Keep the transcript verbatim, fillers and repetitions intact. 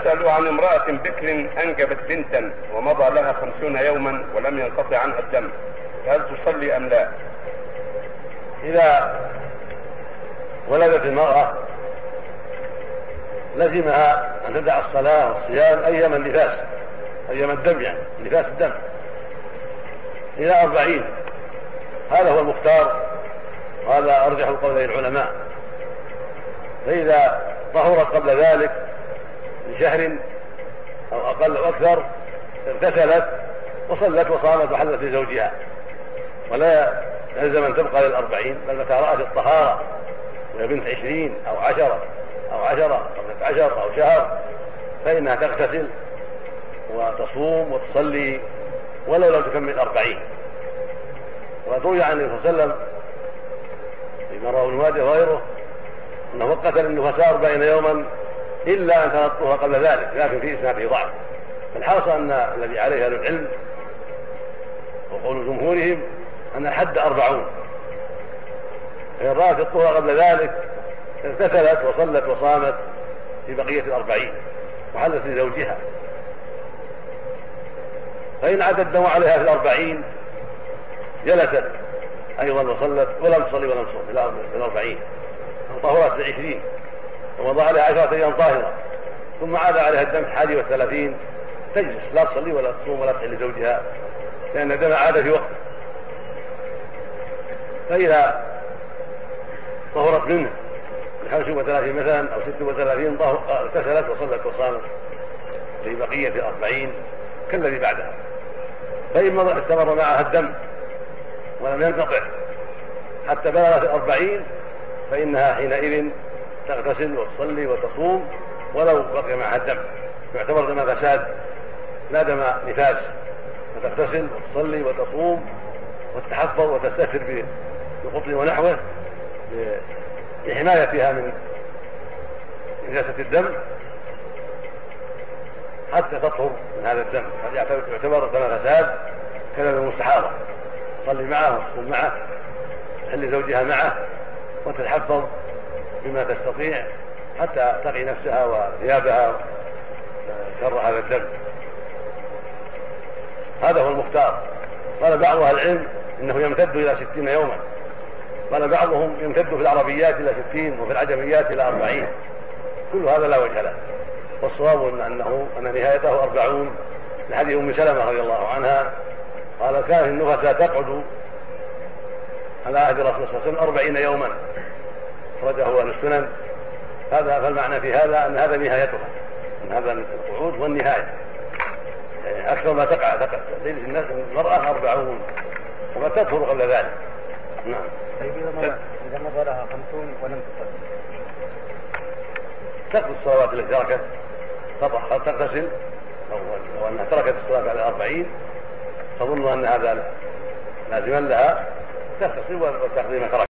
يسأل عن امرأة بكر أنجبت بنتا ومضى لها خمسون يوما ولم ينقطع عنها الدم، هل تصلي أم لا؟ إذا ولدت المرأة لزمها أن تدع الصلاة والصيام أيام النفاس، أيام الدم، يعني نفاس الدم إلى أربعين. هذا هو المختار، وهذا أرجح قولي العلماء. فإذا طهرت قبل ذلك بشهر أو أقل أو أكثر اغتسلت وصلت وصامت وحلت لزوجها، ولا يلزم أن تبقى للأربعين، بل متى رأت الطهارة وهي بنت عشرين أو عشرة أو عشرة أو ستة عشر أو شهر فإنها تغتسل وتصوم وتصلي ولو لم تكمل أربعين. وروي عن النبي صلى الله عليه وسلم فيما رواه ابن ماجه وغيره أنه وقت للنفساء أربعين يوما إلا أن تنطوها قبل ذلك، لكن في إسناده ضعف. فالحاصل أن الذي عليه أهل العلم وقول جمهورهم أن الحد أربعون، فإن رأت الطهر قبل ذلك اغتسلت وصلت وصامت في بقية الأربعين وحلت لزوجها. فإن عاد الدم عليها في الأربعين جلست أيضا وصلت ولم تصلي ولم تصوم في الأربعين، وطهرت بعشرين ومضى عليها عشرة أيام طاهرة، ثم عاد عليها الدم في الحادي والثلاثين تجلس لا تصلي ولا تصوم ولا تحل لزوجها، لأن الدم عاد في وقته. فإذا طهرت منه بخمس وثلاثين مثلا أو ست وثلاثين اغتسلت وصلت وصامت في بقية الأربعين كالذي بعدها. فإن استمر معها الدم ولم ينقطع حتى بلغت الأربعين فإنها حينئذ تغتسل وتصلي وتصوم ولو بقي معها الدم، يعتبر دم فساد لا دم نفاس، فتغتسل وتصلي وتصوم وتتحفظ وتستتر بقطن ونحوه لحمايتها من نجاسة الدم حتى تطهر من هذا الدم. هذا يعتبر دم فساد كدم المستحاضة، تصلي معه وتصوم معه، تحل زوجها معه، وتتحفظ بما تستطيع حتى تقي نفسها وثيابها شر هذا الدم. هذا هو المختار. قال بعض اهل العلم انه يمتد الى ستين يوما، قال بعضهم يمتد في العربيات الى ستين وفي العجميات الى أربعين، كل هذا لا وجه له. والصواب انه ان نهايته أربعون لحديث ام سلمة رضي الله عنها قال كانت النفساء تقعد على عهد الرسول صلى الله عليه وسلم أربعين يوما، أخرجه أهل السنن. هذا فالمعنى في هذا أن هذا نهايتها، أن هذا القعود والنهاية، يعني أكثر ما تقع تقع ليلة المرأة أربعون وما تطهر قبل ذلك. نعم. إذا مضى لها خمسون ولم تصلي تقضي الصلوات التي تركت، تغتسل أو أنها تركت الصلاة على الأربعين تظن أن هذا لازما لها، تغتسل وتقضي ما تركت.